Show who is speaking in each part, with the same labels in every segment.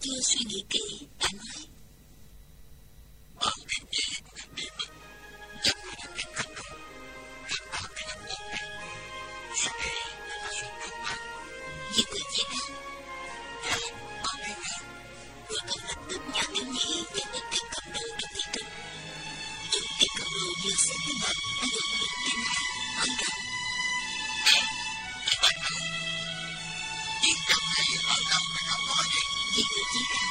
Speaker 1: chưa suy nghĩ kỹ, đã nói.
Speaker 2: Bằng cái gì của các điểm á, dám người đã tìm cách rồi. Làm bao cái âm môn này, suy nghĩ là suy nghĩ mà.
Speaker 1: Diệp Tử Chi đáp.
Speaker 2: Bằng cái gì?
Speaker 1: Rồi cậu lập tức nhờ Tiểu Nhị dẫn đến tiệm cầm đồ trong thị trấn. Chủ tiệm cầm đồ vừa xếp với mặt đã được được tin này, hỏi rằng.
Speaker 2: Vậy bạn hả? Diệp Cầm hay ở đâu mà không có gì?
Speaker 1: Diệp Tử Chi đáp.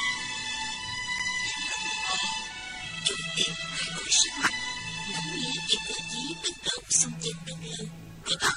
Speaker 1: Chủ tiệm thay đổi sắc mặt, ngắm nghía Diệp Tử Chi từng đầu xông chân đứng lên, rồi bảo.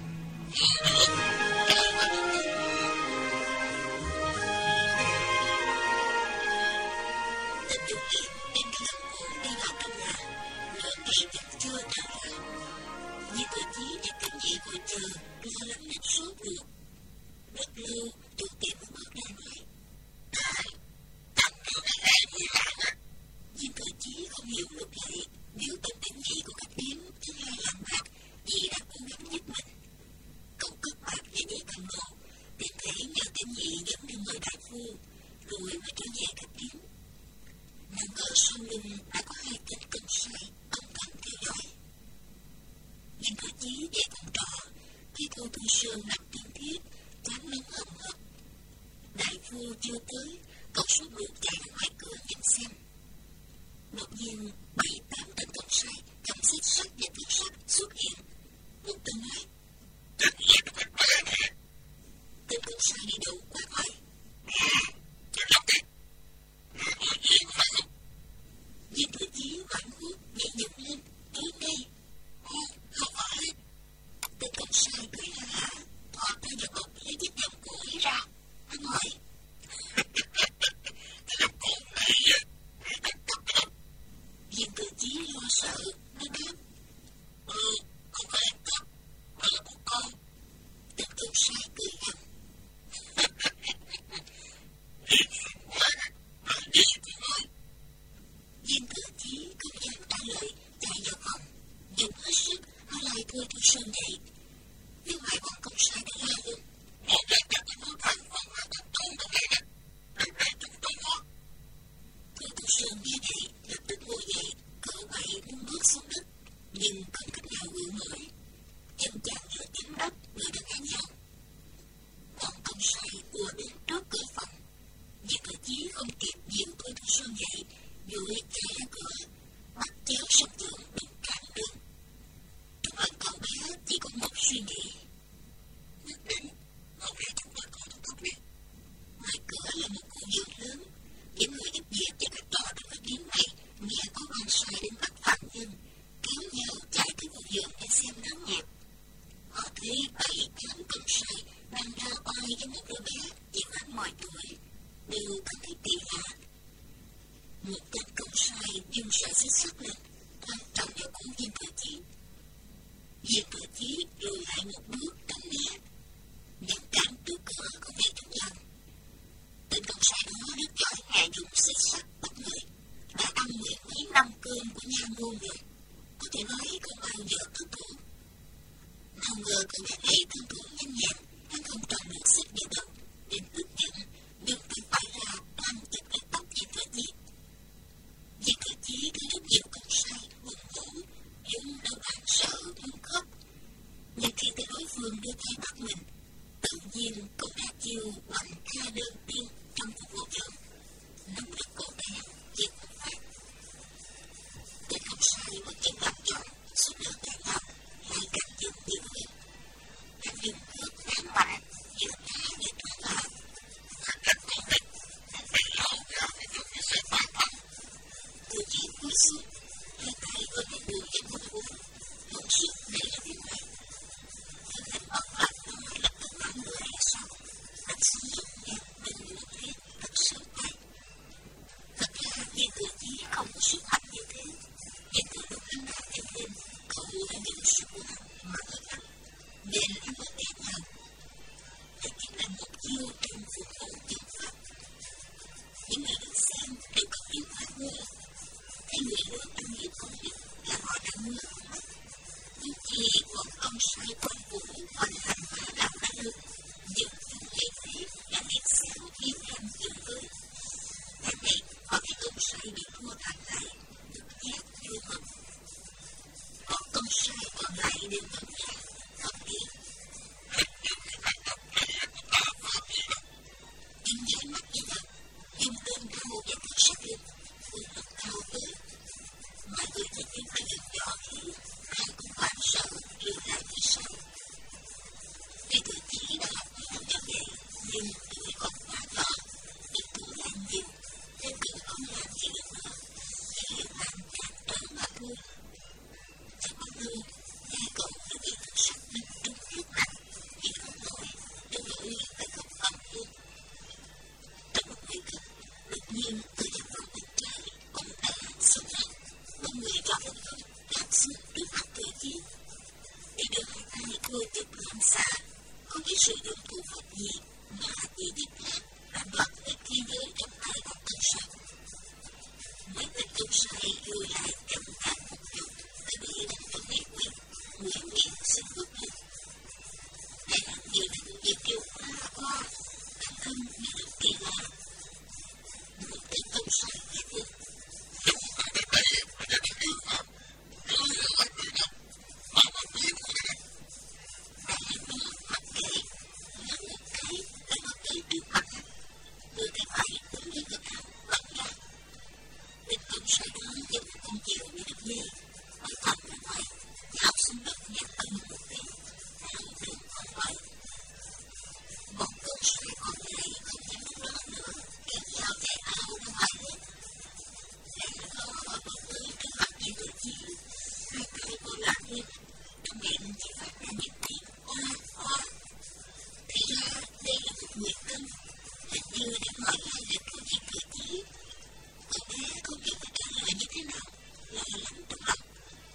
Speaker 1: Tên chủ tiệm đem cái lồng cổ đi vào trong nhà, nửa ngày vẫn chưa trở lại. Diệp Tử Chi và Tiểu Nhị ngồi chờ, lo lắng đến sốt ruột. Rất lâu, chủ tiệm mới bước ra nói.
Speaker 2: Cầm đồ cái hai người lạ á.
Speaker 1: Diệp Tử Chi không hiểu lúc này nếu tên Tiểu Nhị của các điếm thứ hai làm bạc vì đã cố gắng giúp mình. Cậu cất bạc về dây cầm đồ, tiện thể nhờ Tiểu Nhị dẫn đi mời đại phu, rồi mới trở về các điếm. Nào ngờ sau lưng đã có hai tên cận sai âm thầm theo dõi. Diệp Tử Chi về phòng trọ, khi Tô Tư Sơn nằm tiên thiết, chán nóng hầm hực. Đại phu chưa tới, cậu sốt ruột chạy ra ngoài cửa nhìn xem. Đột nhiên 7-8 tên cận sai cầm xích sắt và thước sắt xuất hiện. Một tên nói.
Speaker 2: Tên gì nó phải bá nè.
Speaker 1: Tên cận sai đi đầu quát hỏi.
Speaker 2: Chịu lắm đi. Người gì có phải không?
Speaker 1: Diệp Tử Chi hoảng hốt nhảy dựng lên, trốn ngay.
Speaker 2: Không phải.
Speaker 1: Tên cận sai cười ha hả, thò tay vào bọc lấy chiếc vòng cổ ấy ra. Hắn hỏi.
Speaker 2: Cái dòng cổ này á, người ta cất đâu?
Speaker 1: Diệp Tử Chi lo sợ, nó đáp.
Speaker 2: Không phải em cất, mà là của con.
Speaker 1: Tên cận sai cười gằn.
Speaker 2: Gì xung quanh là gì của ngươi?
Speaker 1: Diệp Tử Chi không dám trả lời, chạy vào phòng, dùng hết sức, nó lại thôi Tư Sơn dậy. Phía ngoài bọn công sai đã la lên.
Speaker 2: Một gia chặt của nó thành phần là tập trung trong đây nè. Đừng để chúng tôi nó.
Speaker 1: Thôi Tư Sơn nghe vậy, lập tức ngồi dậy, cỡ quậy muốn bước xuống đất, nhưng không cách nào gượng nổi. Chân chàng giữa tiếng đất người đã ngã nhào. Bọn công sai ùa đến trước cửa phòng. Diệp Tử Chi không kịp dìu Thôi Tư Sơn dậy, vội chạy ra cửa, bắt chéo song trưởng đụng cản đường. Trong lòng cậu bé chỉ có một suy nghĩ.
Speaker 2: Nhất định, hôm nay chúng ta coi thuốc đi.
Speaker 1: Ngoài cửa là một khu vườn lớn. Những người giúp việc và các trò trong các điếm này nghe có quan sai đến bắt phạm nhân, kéo nhau chạy tới khu vườn để xem náo nhiệt. Họ thấy 7-8 cận sai đang ra oai với một đứa bé chỉ khoảng mọi tuổi, đều cảm thấy kỳ lạ. Một tên cận sai dùng sợi xích sắt lên, quan trọng vào cổ Diệp Tử Chi. Diệp Tử Chi lùi lại một bước tránh né, nhưng cản trước cửa không hề trúng lòng. Tên cận sai đó rất giỏi nghề dùng xích sắt bắt người, đã ăn 10 mấy năm cơm của nha môn rồi, có thể nói không bao giờ thất thủ. Nào ngờ cậu bé này thân thủ nhanh nhẹn, hắn không tròn được xích vào đầu, đến tức giận, dùng tay phải ra toan chụp lấy tóc Diệp Tử Chi. Diệp Tử Chi thấy rất nhiều cận sai hùng hổ, chúng đã hoảng sợ muốn khóc. Nhưng khi thấy đối phương đưa tay bắt mình, tự nhiên cậu đã chiêu hoành ca đơn tiên trong cuộc vô vọng, nắm được cổ bé giết một phát. Tên cận sai một chân làm chọn, suốt lượng đại học, lại càng dừng nhiều hơn. Hắn dùng cước ném mạnh, giữa đá để thoát vào.
Speaker 2: Thật con này,
Speaker 1: Nhưng từ dòng phòng bên trái, ông đã xuất hiện. Một người trò một không đạp xuống trước mặt Thừa Chí. Để đưa hai tay cô chụp lên xa, không biết sự dụng thủ pháp gì mà chỉ biết là đã đoạt hết thế giới trong tay một cơn say. Mấy tên cơn say lùi lại chậm cả một chút, để bị đánh trong hệ quyền, nguyễn miệng xin bước lên. Để làm nhiều lần việc kêu qua, bản thân như được kỳ lạ. Một tên cơn say nghe được.
Speaker 2: Ở đây là gia đình yêu phạm, nói là lại người nào, mà biết của đây.
Speaker 1: Đại nó mặc kệ, nhấn một cái để nó tới trước mặt hắn. Đưa tay phải đứng lên ngực hắn bắn ra. Tên cơn say đó giống một con diều như được dê, nói thẳng ra ngoài, nhào xuống đất nhặt ân một tiếng, theo đường con ngoài. Bọn cơn say còn lại không dám đứng đó nữa, kéo dao chạy áo ra ngoài lên. Để nó ở bước tới trước mặt Diêm Thừa Chí, hai tay cô lặng lên, trong miệng chỉ phát ra những tiếng hoa. Thì ra đây là một người tân, hình như đã hỏi lại lịch của Diêm Thừa Chí. Cậu bé không biết phải trả lời như thế nào, lo lắng trong lòng.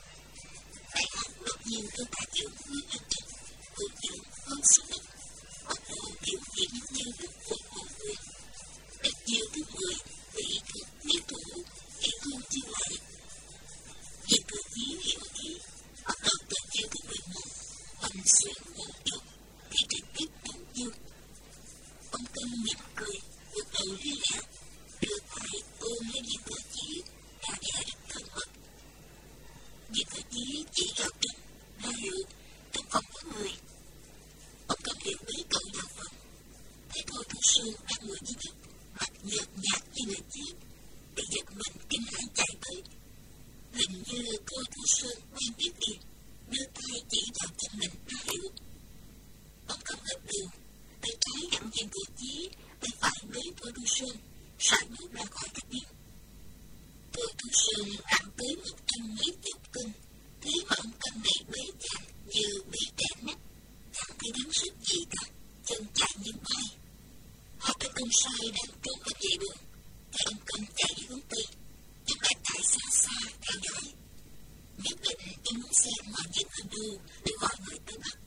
Speaker 1: Đại học đột nhiên đưa ta chịu hướng lên trên, hướng chịu hơn xuống đất, bắt đầu biểu diễn những chiêu thức của hồn quyền. Đến chiêu thứ 10, bị thuật lý thủ, kỹ hương chiêu lại. Diêm Thừa Chí hiểu ý, bắt đầu từ chiêu thứ 11, hoành xuyên hồn trục, thì trực tiếp đánh chiêu. Ông Tân mỉm cười, gật đầu lý lẽ, đưa tay ôm lấy Diêm Thừa Chí, đã vẻ rất thân mật. Diêm Thừa Chí chỉ vào trần, ra hiệu, trong phòng có người. Ông Tân hiểu ý cậu vào phòng, thấy Thôi Thu Sương đang ngồi dưới đất, mặt nhợt nhạt như người chết, bị giật mình kinh hãi chạy tới. Hình như Thôi Thu Sương quen biết liền, đưa tay chỉ vào chân mình ra hiệu. Ông Tân gật đầu, tay trái dẫn Diêm Thừa Chí, tay phải bế Thôi Thu Sương, sải bước ra khỏi cái biên. Thôi Thu Sương nặng tới 100 mấy chục cân, thế mà ông Tân này bế chặt như bị đè nát, chẳng thấy đáng sức gì cả, chân chạy như bay. Họ tên công sai đang trốn ở vệ đường, thấy ông Tân chạy hướng Tây, chúng lại chạy xa xa theo dõi. Nhất định tôi muốn xem mọi việc ở đâu để gọi người tới bắt.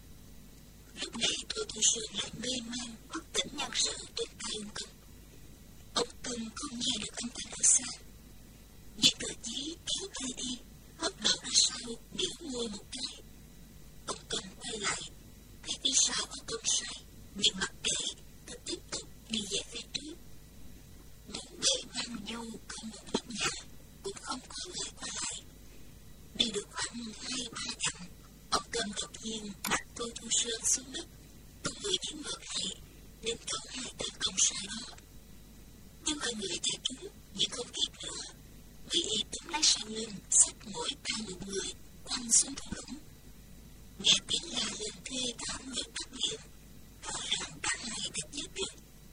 Speaker 1: Lúc này Thôi Thu Sương lại mê man, bất tỉnh nhân sự trên tay ông Tân. Ông Tân không nghe được âm thanh ở xa. Diêm Thừa Chí kéo tay đi, hất đầu ra sau, biểu môi một cái. Ông Tân quay lại, thấy phía sau có cơn say, nhưng mặc kệ, cứ tiếp tục đi về phía trước. Bốn bề hoang vu không một nóc nhà, cũng không có người qua lại. Đi được khoảng 2-3 dặm, ông Tân đột nhiên đặt Thôi Thu Sương xuống đất, tung người đến ngược lại, đến chỗ hai tên công sai đó. Nhưng hai người chạy trốn, nhưng không kịp nữa, bị túm lấy sau lưng, xách mỗi tay một người, quăng xuống thung lũng. Nghe tiếng la lên thê thảm người bắt liền, rõ ràng cả hai đã chết rồi.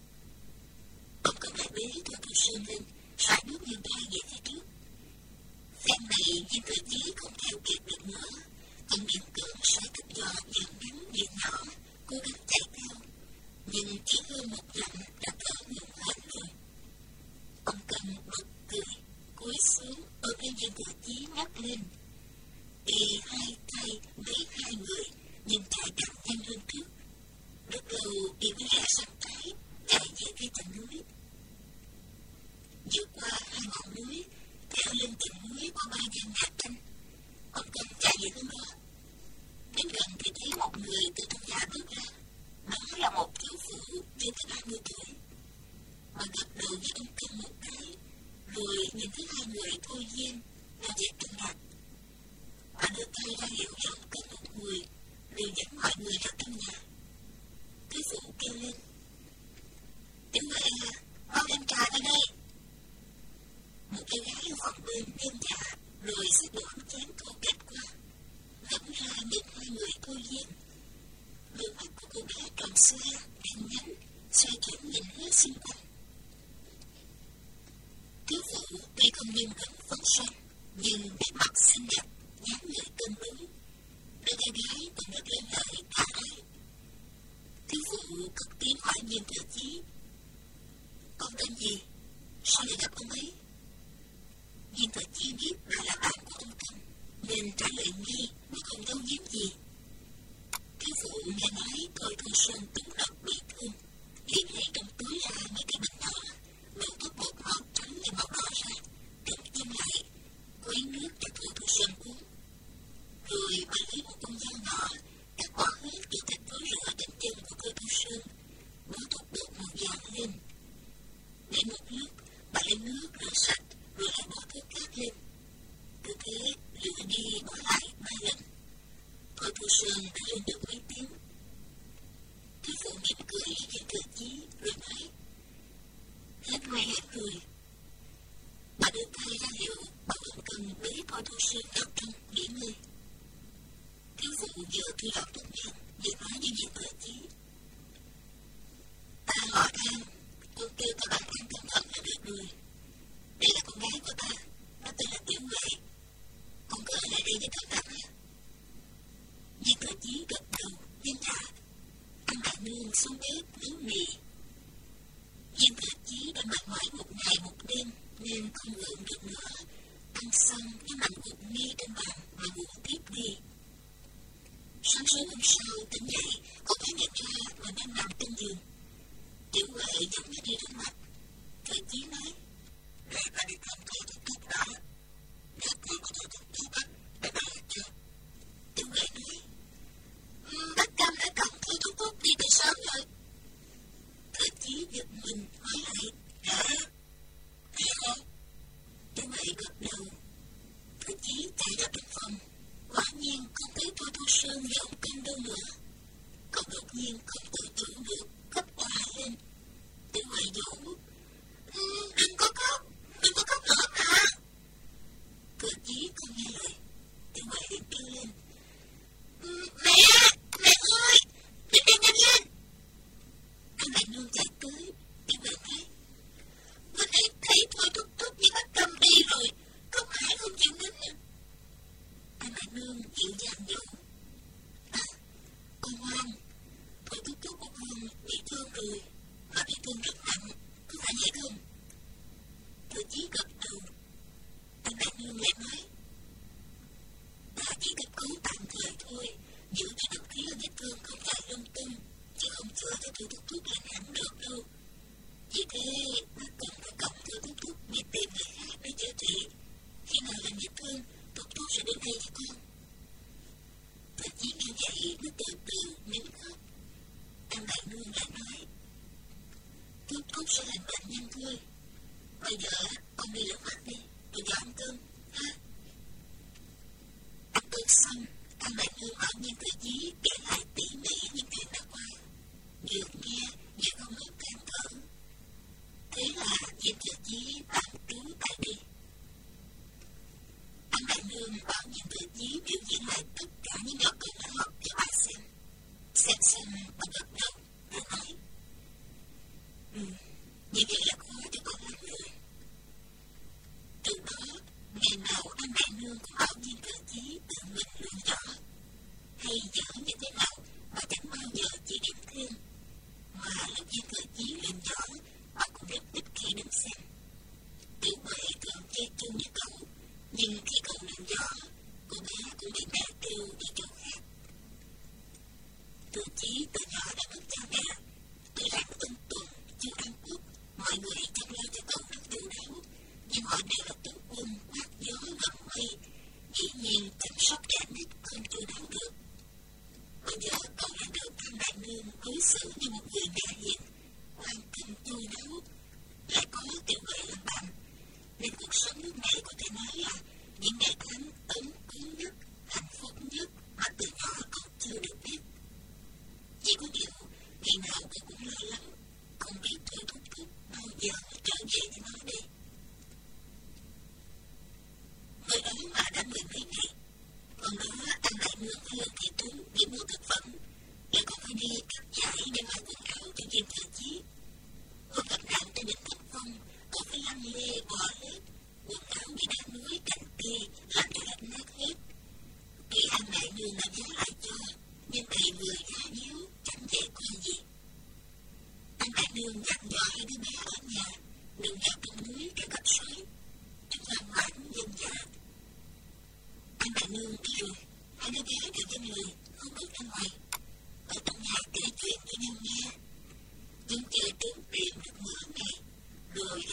Speaker 1: Ông Tân lại bế Thôi Thu Sương lên, sải bước như bay về phía trước. Phen này Diêm Thừa Chí không theo kịp được nữa, còn miệng cưỡng sai thịt giò vừa ngắn vừa nhỏ, cố gắng chạy theo, nhưng chỉ hơn một dặm đã thở ngừng hết rồi. Ông Tân bật cười, cúi xuống ôm lấy Diêm Thừa Chí nhấc lên. Y hai tay bế hai người, nhưng chạy càng nhanh hơn trước. Rất lâu Y mới rẽ sang trái, chạy về phía chân núi. Vượt qua hai ngọn núi, theo lên chân núi có 3 gian nhà tranh. Ông Tân chạy về hướng đó. Đến gần thì thấy một người từ trong nhà bước ra. Đó là một thiếu phụ trên tới 30 tuổi. Bà gật đầu với ông Tân một cái, rồi nhìn thấy hai người thôi Diêm ra về trong nhà. Bà đưa tay ra hiệu cho ông Tân một người, rồi dẫn mọi người ra trong nhà. Thiếu phụ kêu lên: "Tiểu Huệ à, mau đem trà ra đây." Một cô gái ở phòng bên đem trà, rồi xách đổ chén thô kệch qua, ngẫm ra nhìn hai người thôi Diêm. Đôi mắt của cô bé tròn xoe, đen nhánh, xoay chuyển nhìn hết xung quanh. Thiếu phụ tuy không nghiêm cẩn phấn son, nhưng vẻ mặt xinh đẹp, dáng người cân đối. Đôi cô gái cũng rất lên lời cả ái. Thiếu phụ cất tiếng hỏi Diêm Thừa Chí: "Con tên gì?" Sao lại gặp ông ấy? Viên Thừa Chí biết bà là bạn của ông Công, nên trả lời ngay mà không giấu giếm gì. Thiếu phụ nghe nói Thôi Thu Sơn trúng độc bị thương, liền lấy trong túi ra mấy cái bình nhỏ, đổ thuốc bột màu trắng và màu đỏ ra, đóng châm lại, quấy nước cho Thôi Thu Sơn uống. Rồi bà lấy một con dao nhỏ, cắt bỏ hết từ thịt túi rửa trên chân của Thôi Thu Sơn, bỏ thuốc bột màu vàng lên. Để một lúc, bà lấy nước rửa sạch, rồi lại bỏ thuốc khác lên. Cứ thế, lựa đi bỏ lại 3 lần. Thôi Thu Sơn đã lên được mấy tiếng. Thiếu phụ mỉm cười với Viên Thừa Chí, rồi nói: hết ngay hết rồi. Bà đưa tay ra hiệu bảo ông Cần bế Thôi Thu Sơn vào trong nghỉ ngơi. Thiếu phụ vừa thu lọc thuốc men, vừa nói với Viên Thừa Chí: ta họ An, con kêu ta bằng An cẩn thận là được rồi. Đây là con gái của ta, nó tên là Tiểu Huệ. Con cứ ở lại đây với ta gặp nha. Viên Thừa Chí gật đầu, nhân dạ. Anh Đại Nương xuống bếp nấu mì. Viên Thừa Chí đã mệt mỏi một ngày một đêm nên không ngượng được nữa. Ăn xong nó nằm gục ngay trên bàn và ngủ tiếp đi. Sáng sớm hôm sau tỉnh dậy, cô mới nhận ra mình đang nằm trên giường. Tiểu Huệ giống như đi rửa mặt. Thừa Chí nói: để ta đi thăm cô thuốc thuốc đã. Nếu cô có thuốc thuốc thuốc á, để bà hết chưa? Tiểu Huệ nói: bác Cam đã cầm thôi thuốc thuốc đi từ sớm rồi. Thừa Chí giật mình hỏi lại: hả? Thiệt không? Tiểu Huệ gật đầu. Thừa Chí chạy ra trong phòng, quả nhiên không thấy Thôi Thu Sơn và ông Cam đâu nữa. Cậu đột nhiên không tự chủ được, khóc òa lên. Tiểu Huệ dỗ: đừng có khóc nữa mà. Thừa Chí không nghe lời. Tiểu Huệ liền kêu lên: mẹ ơi, nhanh lên. Anh Đại Nương chạy tới. Tiểu Huệ nói: bữa nay thấy Thôi thuốc thuốc với bác Cầm đi rồi, không ai không chịu nín nữa. Anh Đại Nương dịu dàng dỗ: con ngoan, Thôi thuốc thuốc của con bị thương rồi, mà bị thương rất nặng, có phải vậy không? Thừa Chí gật đầu. Anh Đại Nương lại nói: ta chỉ cấp cứu tạm thời thôi, giữ cho độc khí ở vết thương không chạy lung tung, chứ không chữa cho Thôi thuốc thuốc lành hẳn được đâu. Vì thế, nó cần phải cộng Thôi thuốc thuốc đi tìm người khác để chữa trị. Khi nào lành vết thương, thuốc thuốc sẽ đến đây cho con. Thừa Chí nghe vậy, nó từ từ nín khóc. Anh Đại Nương lại nói: thuốc thuốc sẽ lành bệnh nhanh thôi. Bây giờ con đi rửa mặt đi, rồi vào ăn cơm, ha? Ăn cơm xong, anh Đại Nương bảo Viên Thừa Chí kể lại tỉ mỉ những chuyện đã qua. Vừa nghe, vừa không ngớt than thở. Thế là Viên Thừa Chí tạm trú tại đây. Anh Đại Nương bảo Viên Thừa Chí biểu diễn lại tất cả những giọt cơm đã học cho bà xem. Xem xong, bà gật đầu, rồi nói: như vậy là khó cho con lắm rồi. Từ đó, ngày nào anh Đại Nương cũng bảo Viên Thừa Chí tự mình luyện võ. Hay dở như thế nào, bà chẳng bao giờ chỉ điểm thêm. Mà lúc Viên Thừa Chí luyện võ, bà cũng rất ít khi đứng xem. Tiểu Huệ thường chơi chung với cậu, nhưng khi cậu luyện võ, cô bé cũng bị mẹ kêu đi chỗ khác. Thừa Chí từ nhỏ đã mất cha mẹ, tuy rằng ân tuần, chưa ăn cướp, mọi người chăm lo cho cậu rất chu đáo, nhưng họ đều là tướng quân quát gió gầm mây, dĩ nhiên chăm sóc trẻ nít không chu đáo được. Bây giờ cậu đã được anh Đại Nương đối xử như một người mẹ hiền, quan tâm chu đáo, lại có Tiểu Huệ làm bạn, nên cuộc sống lúc này có thể nói là những ngày tháng ấm cúng nhất, hạnh phúc nhất mà từ nhỏ cậu chưa được biết. Chỉ có điều, ngày nào cậu cũng lo lắng, không biết Thôi thuốc thuốc bao giờ trở về với nó đây. Hồi đó mà đã 10 mấy ngày, còn đó anh Đại Nương với Lương Thị Tuấn đi mua thực phẩm, lại còn phải đi cắt giải để mua quần áo cho Viên Thừa Chí. Hôm gặp nạn trên đỉnh Thanh Phong, cậu phải lăn lê bò lết, quần áo bị đá núi cành cây làm cho rách nát hết. Tuy anh Đại Nương đã giá lại cho, nhưng đầy người giá díu, chẳng dễ coi gì. Anh Đại Nương dặn dò hai đứa bé ở nhà, đừng vào trong núi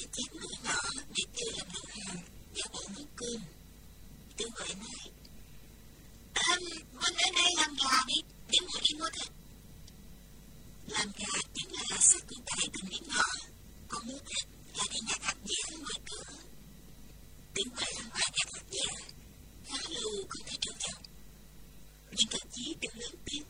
Speaker 1: chén mũi nhỏ để kêu làm đồ hàng và bộ nấu cơm. Tiểu Huệ nói, Vân ở đây làm gà đi, để mua đi mua thịt. Làm gà chính là xác của Tài từng miếng nhỏ, còn mua thịt là đi nhặt hạt dẻ ở ngoài cửa. Tiểu Huệ ra ngoài nhặt hạt dẻ, khá lâu không thấy trở chồng. Nhưng cậu Chí từng lớn tiếng.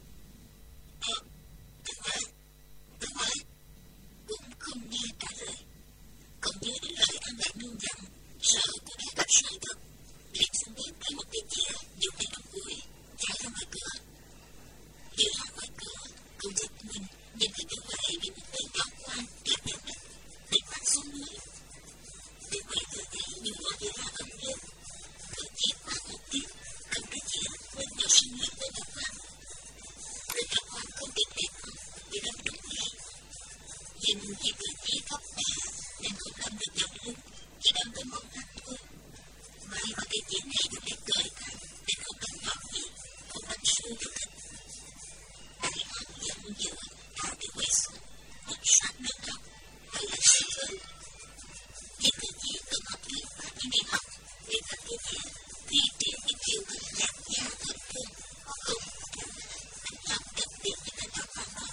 Speaker 1: Tiểu Huệ, cũng không nghe trả lời. Cậu nhớ đến lời anh bạn nương dặn, sợ cô bé gặp sai thật. Liền xuống bếp lấy một cái dĩa dùng để đóng củi, chạy ra ngoài cửa. Vừa ra ngoài cửa, cậu giật mình nhìn thấy Tiểu Huệ bị một tên nhỏ quan kẹp vào đất, để văng xuống núi. Tiểu Huệ vừa thấy những ngọn dĩa ra ấm lên, cậu chỉ quát một tiếng, cầm cái dĩa quên vào sân lưng bên nhỏ quan. Tên nhỏ quan không kịp đẹp không, bị đâm trúng ngay. Nhưng vì cử chỉ thấp bé nên không làm được vào lưng, chỉ đâm tới mông mắt thôi. May mà cái dĩa này được để cởi ra để không đánh nhọn gì, không đánh xui được thịt. Đại hắn giận dữ thả Tiểu Huệ xuống, một sát nước học, hay là xe với. Khi cử chỉ từng học lý và những đi học, để thành cái dĩa, thì triển những chiều thức nhạc giá thật thương, không cảm anh lòng đặc biệt như là nhỏ khoan đó.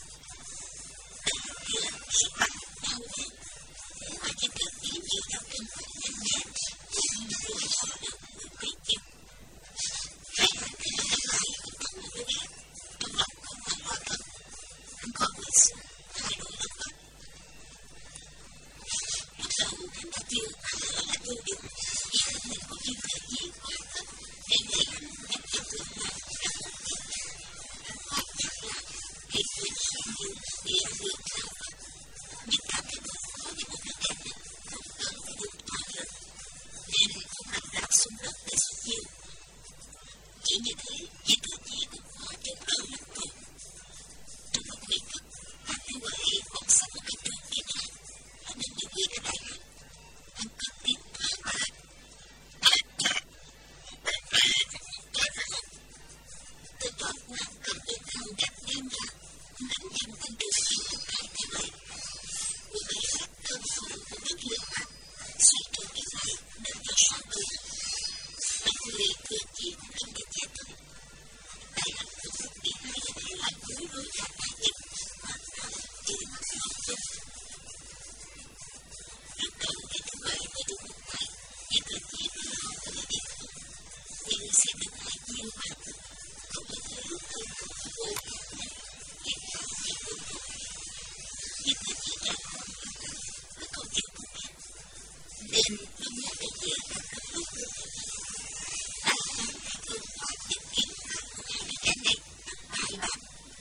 Speaker 1: Kia sức mạnh đau đớn, thế mà chỉ cần ý nhiều đau đớn phải nhanh nhẹ, nhưng vừa họ được người quý chịu. Hai hắn thì hắn lại không có một đứa bé, trong lòng không hoàn lo thật, hắn còn người xuống, thay đổi lập vật. Lúc đầu hắn đã chưa là tiêu điểm, vì hắn mình có những thời gì quá thật, nên để hắn nhận cho tương lai đã một việc. Hắn hỏi nhắc lại, khi quyền sang như bị ảnh hưởng cao vật, nhưng cảm thấy đối phó với một đứa trẻ này không cần phải dùng to lớn, nên không nằm rạp xuống đất để xuất chiêu. Chỉ như thế, những cử chỉ cũng khó chống đỡ lắm rồi. Trong một nguy cấp, hắn Tiểu Huệ bỗng sắp một cái trường kia này, hắn nên những gì đã đại hắn. Hắn cất tiếng thở lại.
Speaker 2: Bạn này cũng không tới phải không?
Speaker 1: Tên toàn quan cầm bên thao đặt đem ra, nắm nhằm tên đường kia một cái Tiểu Huệ. Một người khác cơn phù một nước lửa mặt, xoay tròn cái vai, nâng vào sau người. Mọi người thừa chỉ cũng không thể che thôi. Đại hắn cũng không bị hai cái này làm bối rối cả đại dịch, hoàn toàn chỉ mắc lòng tin. Lúc đầu thì Tiểu Huệ mới đúng một ngày, nhưng cử chỉ vừa họ có thể đi không. Nhưng sẽ được lại nhiều mà. Không có thấy lúc thương của vô cảm này, hiện ra thì không thôi. Nhưng cử chỉ đã không có tâm, với câu chuyện của mình. Nên lúc nhà cái dĩa đã có lúc được. Đại hắn đã thương hỏi tìm kiếm hai đứa trẻ này bằng bài bản.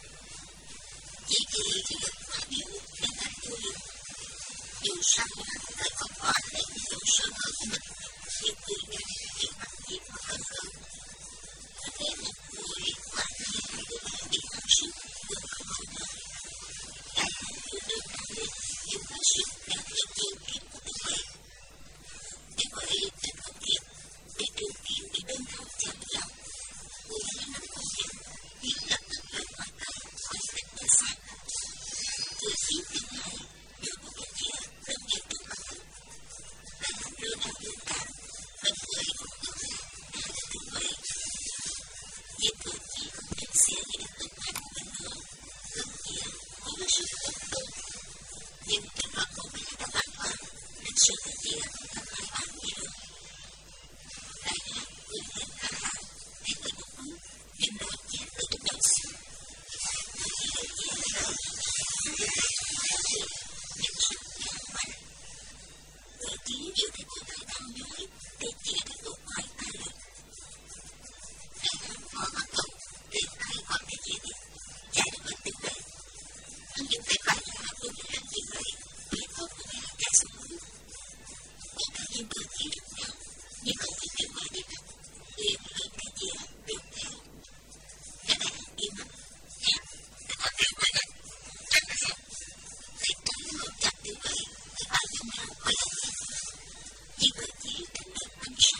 Speaker 1: Chỉ khi thì được quá biểu nên hắn vô lượng. Dù sao hắn phải còn hỏi lên những sơ hở của mình, nhưng người này thì mặc gì mà cần cỡ. Có thể một buổi hoặc hai đứa bé bị hăng sức cũng không hồn lời. Đại hắn đưa đơn đặt lên dùng hăng sức đã theo trường kiếm của Tiểu Huệ. Tiểu Huệ thật không kịp, để trường kiếm bị đơn thao chạm lòng. Cô ấy nắm con kiếm, nhưng lập tức rời ngoài tay khỏi phép để sát. Vừa khiến Tiểu Huệ đưa một cái dĩa đâm vào trước mặt hắn. Đại hắn đưa đao lên cản, đồng thời cũng ngược lại đã là Tiểu Huệ. Nhưng cử chỉ không đánh xe như được tấn mạnh của mình nữa. Cầm dĩa có là sự tấn công. Nhưng trong lòng cô bé đã bàng hoàng, nên sự cái dĩa không làm hại bạn gì được. Đại hát cười lên hạ hạ, hét lên một cú, đem đôi chét từ trong đầu xuống. Người chỉ đôi chét rồi, người đại hát được, nhưng sức nhàng mạnh. Cử chỉ vừa thấy cô gái đang nhói, để chĩa cái cổ ngoài ta lên. Đại hát bỏ mặt cậu, tìm tay hoặc cái dĩa đi, chạy đến bên Tiểu Huệ. Hắn dùng tay phải ra vừa mới hành Tiểu Huệ, bị khóc của bé chạy xuống núi. Cô cả nhưng cử chỉ được nhau, nhưng không thấy Tiểu Huệ đi đâu, liền lên cái dĩa đuổi theo. Cả đại hát im lặng, nhạc.
Speaker 2: Các con Tiểu Huệ này, chắc là sao?
Speaker 1: Tay trái ôm chặt Tiểu Huệ, tay phải giống nhau khỏi lòng. Nhưng cử chỉ tránh được bắn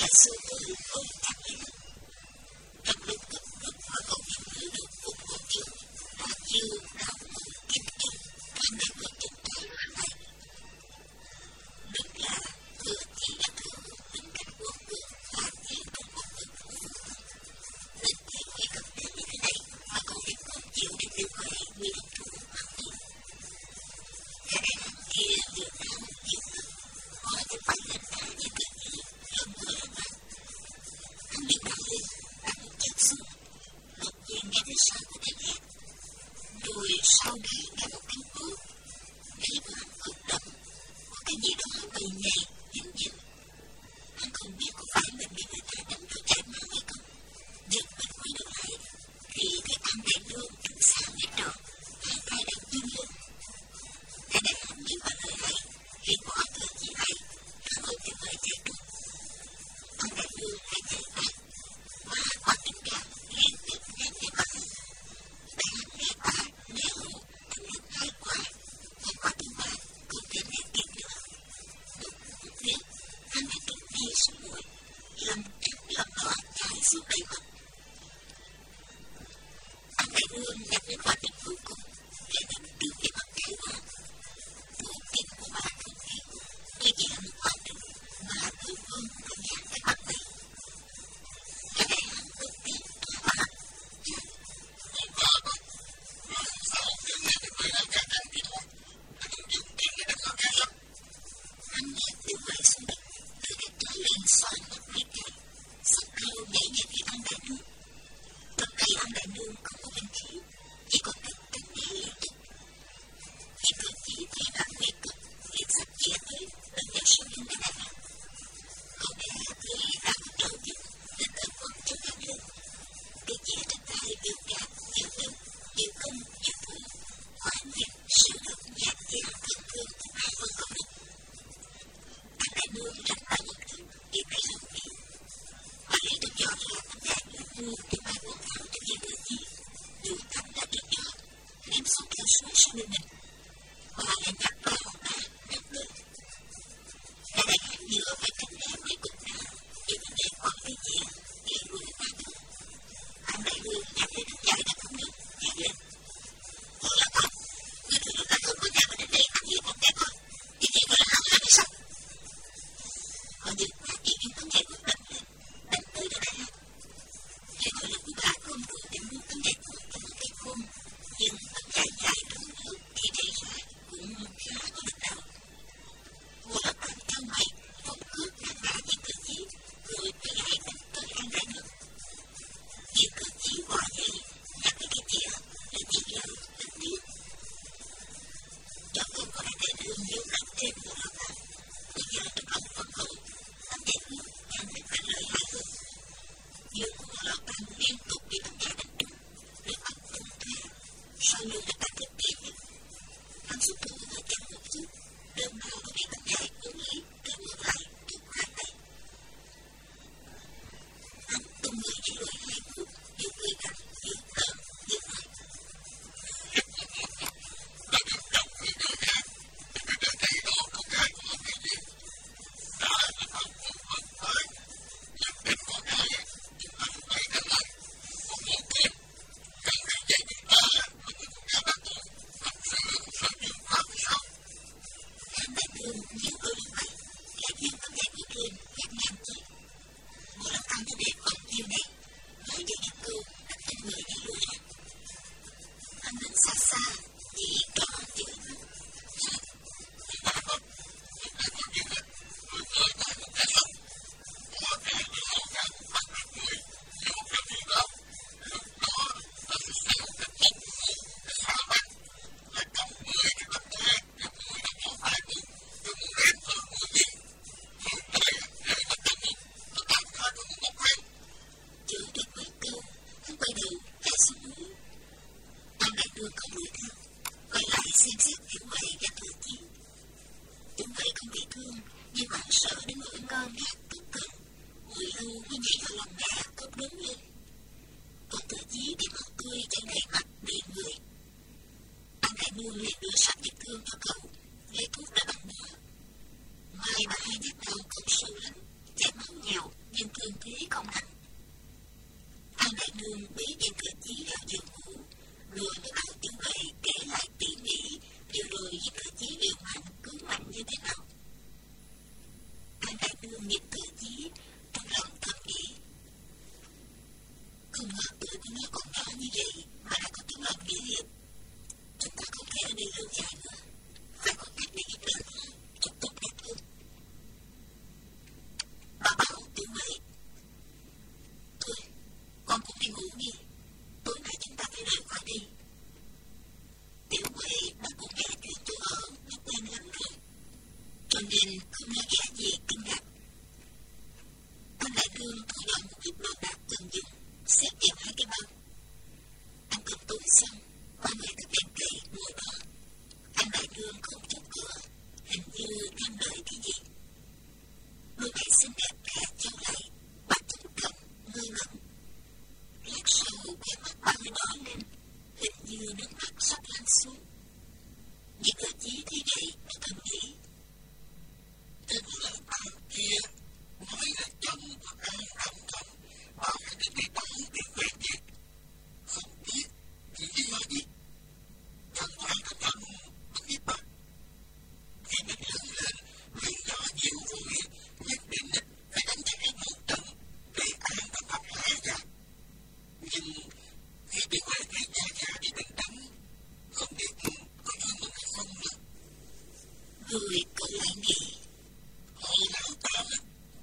Speaker 1: là xưa tới ôm chặt lấy lưng. Trong lúc cực cực và không nhìn thấy được vùng hồn trường, đã chiêu đau mùi kim chung, càng đang vượt chân trái loạn này. Đúng là thừa chỉ đã thừa đứng cạnh quân vương và chỉ trong một vực phủ. Nên thế khi cực đến như thế này mà còn biết không chịu để tiêu hoại người đồng thủ hoặc tử. Cả đại hạng kia vừa đau vừa cực, họจะphải lên đá như cực gì, hơn người hơn mặt. Hắn liền đau lên, đặt một chân xuống, đột nhiên nghe thấy sau của tiếng hét. Rồi sau này nghe một tiếng hú. Khi mà hắn cực động, có cái gì đó bay nhảy, dính dính. Hắn không biết có phải mình bị người ta đánh cho chảy máu hay không. Giật mình quay đầu lại, thì thấy An Đại Nương đứng xa phía tròn, hai tay đang vươn lên. Cái đại hạng nhìn vào lời này, liền bỏ thừa chỉ hay, hắn ôm theo người chạy trốn. An Đại Nương lại chạy lại, và quả tình cảm liên tiếp ném về mặt hắn. Đại hạng nghe ta, nghe hộ, anh lên hai quả, và quả thứ ba không thể nghe kịp nữa. Một biết, hắn đã trúng ngay xuống mũi, lầm đỏ chạy xuống đầy mặt. An Đại Nương nhặt đến quả tình cuối cùng, để đặt trước cái mặt cái hoa. Một tim của bà không hiểu, đây chỉ là một quả tình mà đối phương không nhặt cái mặt này. Cái đại hạng đầu tiên là mặt.
Speaker 2: Con vợ con, sao chuyện này thì mới làm cả tranh thì thôi. Anh không dùng tiền để đánh vào cái lắm.
Speaker 1: Hắn nhẹ tiêu vẩy xuống đất, từ cái trái lên xoay một mấy cái, sau đó nhảy về phía An Đại Nương. Trong tay An Đại Nương không có binh khí, chỉ còn cách cánh nhẹ liên tục. Khi cử chỉ thấy đoạn nguy cực, liền sắp chĩa tới, đừng nhảy xuống lưng cái đại hạng. Cậu bé thấy ra một trâu dứt, nên ơn quân cho An Lương. Cái chĩa trên tay vừa gạt, vừa lưng, vừa công, vừa thủ, hóa nhiên sự được nhạt nhẽo thân thương của hai vợ con mình. An Đại Nương rạch tay một thứ, đi bay lâu kia. Bà lấy được giỏ ra tấm đạn nước mưa để mai buông thảo cho viên thừa chí. Dù thắm đã được giỏ, ném xuống kêu suối sau lưng mình. Bà lại nhặt ba hòn đá, ném lên. Cái đại hạng dựa phải cánh đá mấy cục đá, nhưng mà để còn cái chĩa, để đuổi ta được. An Đại Nương nhặt lên được chạy đã không được, nhảy lên. Ôi là con, người thường được ta không có nhà mà đến đây ăn gì một kẻ con. Như vậy gọi là hảo hạng hay sao? Họ dừng phát chỉ những tấm giày bước đập lên, đánh tới được đại hạng. Hay gọi là của bà không đủ để mua tấm giày bước trong một cái khung, nhưng tấm giày dài trong nước khi chạy ra cũng khá có lực đạo. Ngô Lập An trong mày, phóng cướp ngang đá viên cử chí, rồi mới lại đánh tới An Đại Nương. Viên cử chí bỏ dậy, nhặt lấy cái chĩa, để chỉ lỡ lên tiếng. Cho con của An Đại Nương nhớ nặng trên Ngô Lập An. Bây giờ trong lòng phấn khởi, An Đại Nương càng phải phản lời hại hơn. Nhưng Ngô Lập An liên tục bị bắn giá đánh trúng, để mặt tung thê, sau lưng đã ta thích tiền nhất. Hắn xuống thủ ở chân một chút, đơn nào bị bắn dài cuốn lấy, đưa ngược lại, trước hai tay. Hắn tung người đi lùi hai bước, vừa cười gằn, vừa cợn, vừa nói.
Speaker 2: Đã được chồng người người khác, thì người ta thấy đó không ai có cái gì. Đã là thằng quân phấn khởi, nhưng đến con gái, chúng ta phải đánh lại. Một môn kia, cần phải dạy chúng ta là một con gái bác tôi, thật sự sợ dương pháp hay sao?
Speaker 1: An Đại Nương nhiều đôi lưng mày, lại viên tấm giày bước lên, nhạt nhàng tới. Ngô Lập An đã để còn chiều này, nói về những câu đã từng người đi lùi ra. Hắn đứng xa xa, chỉ rõ chữ nói.
Speaker 2: Bà con, chúng ta có như là người ơi tại một cái sống. Có thể như hậu gái của bắt được người, nhưng một lần gì đó, lúc đó ta sẽ xéo cái bóng của người để xả bắn. Lại cầm 10 cái bắp thuê, cái 10 cái bỏ phải của, tôi muốn đến hơn 10 gì. Hơn đây, để mà tâm một, tôi tạm khai có một bóng quen.
Speaker 1: Chưa được mấy câu, hắn quay đầu, chạy xuống núi. An Đại Nương không đuổi theo, quay lại xem xét Tiểu Huệ và Thừa Chí. Tiểu Huệ không bị thương, nhưng hoảng sợ đến nỗi ngơ ngác bất cần, hồi lâu mới nhảy vào lòng mẹ khóc lớn lên. Còn Thừa Chí thì máu tươi chảy đầy mặt đầy người. An Đại Nương liền đưa sạch vết thương cho cậu, lấy thuốc đã băng bó. Mai bà hai nhát đầu không sâu lắm, chảy máu nhiều nhưng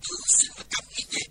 Speaker 2: tử xin mà cầm ý về.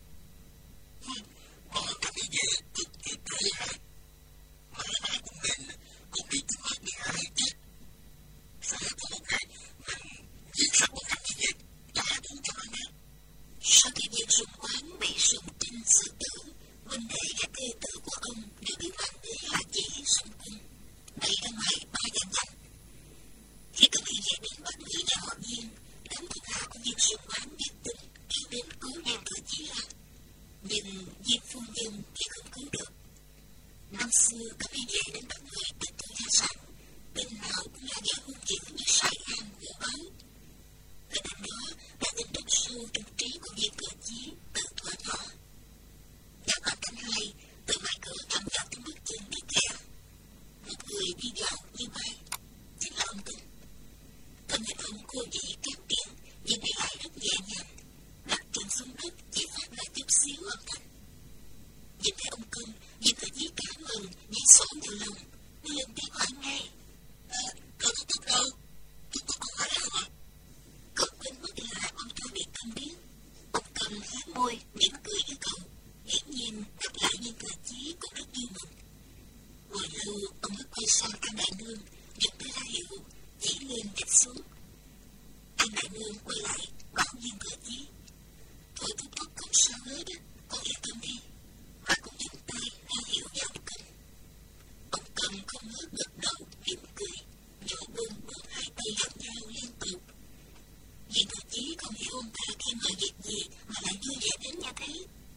Speaker 2: Bỏ cầm ý về cực kỳ trễ hại. Mà ai cũng nên cũng đi tìm hết 12 chứ. Sẽ có một ngày mình viết sẵn một cầm ý về trả thù cho nó nha.
Speaker 1: Sau khi việc súng quán bị súng tin xử tử, huynh đệ và thê tử của ông đều bị hoàng đế hạ chỉ súng quân, đẩy ra ngoài 3 dặm dặm. Khi cận thị về đến Bắc Ngụy và họ Viên, đám thuộc hạ của việc súng quán biết tin kêu đến cứu Viên Thừa Chí ra, nhưng Viên Phu Nhân thì không cứu được. Năm xưa cận thị về đến Bắc Ngụy tịch thu gia sản, bên nào cũng là gã hung dữ như Sài An của báo. Hình ảnh đó đã in đậm sâu trong trí của Viên Thừa Chí từ thuở nhỏ. Và khoảng canh 2, từ ngoài cửa vọng vào tiếng bước chân đi kẹo. Một người đi vào như bay, chính là ông Kinh. Thân hình ông khô dĩ cát điện, nhưng đi lại rất nhẹ nhàng, đặt chân xuống đất chỉ phát ra chút xíu âm thanh. Nhìn thấy ông Kinh, Viên Thừa Chí cảm mừng, nhảy xổm vào lòng, nó lên tiếng hỏi ngay.
Speaker 2: Cậu thúc thúc đâu? Thúc thúc không phải đâu hả?
Speaker 1: Cậu quên mất là ông cho bị Kinh biết. Ông Kinh hé môi, mỉm cười với cậu. Hiển nhiên gặp lại Viên Thừa Chí cũng rất vui mừng. Hồi lâu ông mới quay sang An Đại Nương, nhận tới ra hiệu, chỉ lên vạch xuống. An Đại Nương quay lại, bảo Viên Thừa Chí. Thôi thúc thúc không sao hết á, con yên tâm đi. Và cũng dùng tay ra hiệu với ông Kinh. Ông Kinh không ngớt gật đầu, mỉm cười, vỗ buông buông hai tay gặp nhau liên tục. Viên Thừa Chí không hiểu ông ta khen ngợi việc gì mà lại vui vẻ đến như thế.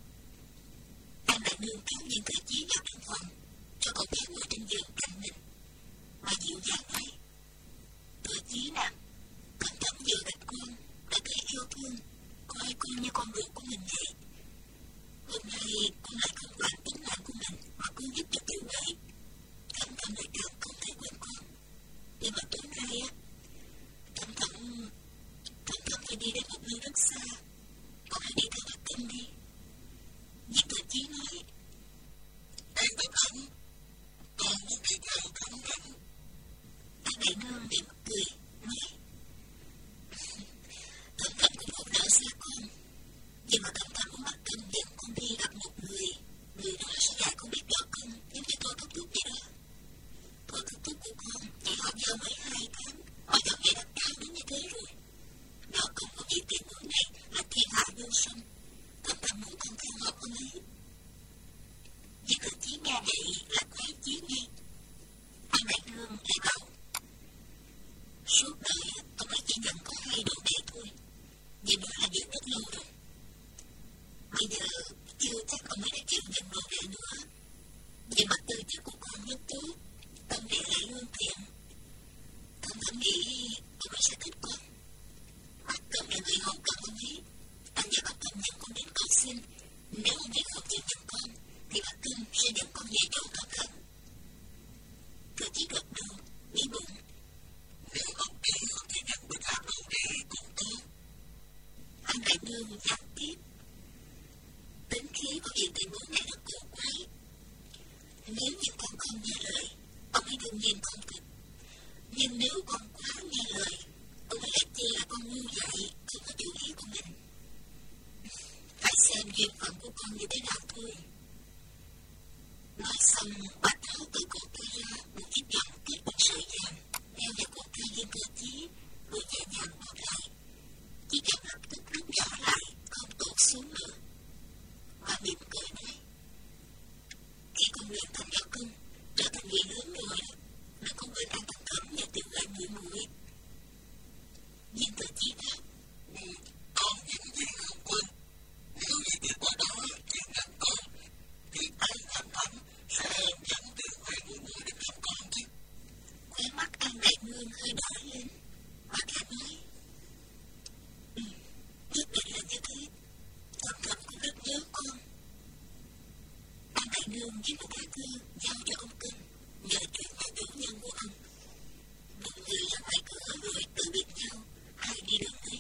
Speaker 1: An Đại Nương kéo Viên Thừa Chí vào trong phòng, cho cậu bé ngồi trên giường cạnh mình, mà dịu dàng nói: Thừa Chí nè, cẩn thận vừa gặp con, đã thấy yêu thương, coi con như con ruột của mình vậy. Hôm nay con lại không quản tính mạng của mình mà cứu giúp cho Tiểu Huệ, Thẩm Thẩm lại càng không thể quên con. Nhưng mà tối nay á, Thẩm Thẩm phải đi đến một nơi rất xa, con hãy đi theo Bắc Kinh đi. Viên Thừa Chí nói:
Speaker 2: Em Thẩm Thẩm, con muốn đi theo Thẩm Thẩm.
Speaker 1: An Đại Nương mỉm cười, nói: Thẩm Thẩm cũng không nỡ xa con, nhưng mà Thẩm Thẩm muốn Bắc Kinh dẫn con đi gặp một người đó sẽ dạy con biết võ công, giống như Thôi Thúc Thúc vậy đó. Thôi Thúc Thúc của con chỉ học vào mới 2 tháng, mà giọng dạy đã cao đến như thế rồi. Võ công của vị tiền bối này là thiên hạ vô song, Thẩm Thẩm muốn con theo học ông ấy. Viên Thừa Chí nghe vậy là khoái chí ngay. An Đại Nương lại bảo: Suốt đời ông ấy chỉ nhận có 2 đồ đệ thôi, nhưng đó là việc rất lâu rồi. Bây giờ chưa chắc ông ấy đã chịu nhận đồ đệ nữa. Nhưng mà tư chất của con rất tốt, tâm địa lại lương thiện. Thẩm Thẩm nghĩ ông ấy sẽ thích con. Bắc Câm là người hậu cận ông ấy. Anh và Bắc Câm nhận con đến cầu xin. Nếu ông ấy không chịu nhận con, thì Bắc Câm sẽ dẫn con về chỗ Thẩm Thẩm. Thừa Chí gật đầu, nghĩ bụng:
Speaker 2: Nếu ông ấy không thể nhận được hạt đồ đệ cũng tốt.
Speaker 1: An Đại Nương dặn tiếp: Tính khí của vị tiền bối này rất cổ quái. Nếu như con không nghe lời, ông ấy đương nhiên không thích. Nhưng nếu con quá nghe lời, ông ấy lại chê là con ngu dại, không có chủ ý của mình. Phải xem duyên phận của con như thế nào thôi. Nói xong, bà tháo từ cổ tay ra một chiếc vòng kết bằng sợi vàng, đeo vào cổ tay Viên Thừa Chí, rồi nhẹ nhàng bóp lại. Chiếc vòng lập tức rút nhỏ lại, không tụt xuống nữa. Bà mỉm cười nói: Khi con luyện thành võ công, trở thành người lớn rồi, nó không quên ăn Thẩm Thẩm và Tiểu Huệ muội muội. Viên Thừa Chí đáp:
Speaker 2: Con vĩnh viễn không quên. Nếu như điều qua đó chuyện gặp con, thì anh Thẩm Thẩm sẽ dẫn Tiểu Huệ muội muội đến gặp con chứ.
Speaker 1: Khóe mắt An Đại Nương hơi đỏ lên. Bà khẽ nói: Nhất định là như thế. Thẩm Thẩm cũng rất nhớ con. An Đại Nương viết một lá thư giao cho ông Kinh, nhờ chuyện vào chủ nhân của ông. Một người ra ngoài cửa rồi tự biệt nhau, ai đi đường ấy.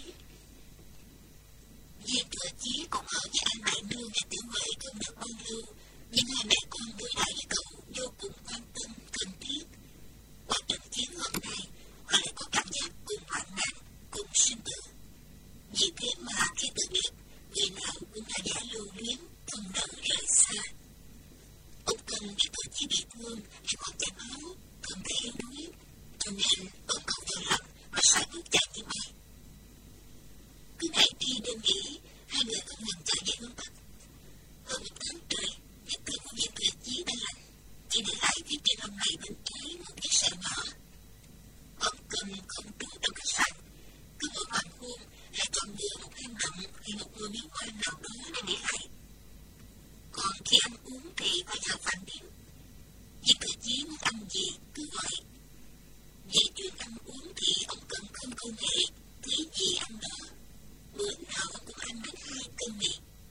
Speaker 1: Viên Thừa Chí cũng ở với An Đại Nương và Tiểu Huệ không được bao lâu, nhưng hai mẹ con đối đãi với cậu vô cùng quan tâm, thân thiết. Qua trận chiến hôm nay, họ lại có cảm giác cùng hoạn nạn, cùng sinh tử. Vì thế mà khi từ biệt, người ngừng chạy về hướng Bắc. Hơn một tháng trời, vết thương của viên thừa chí đã lành, chỉ để lại phía trên hông này bên trái một vết sẹo nhỏ. Ông Cầm không trú trong khách sạn, cứ mỗi hoàng hôn lại chọn lựa một hang động hay một ngôi miếu quan nào đó để nghỉ lại. Còn khi ăn uống thì phải vào饭店. Viên thừa chí muốn ăn gì cứ gọi. Về chuyện ăn uống thì ông Cầm không câu nệ, thấy gì ăn đó. Bữa nào ông cũng ăn đến 2 cân mì.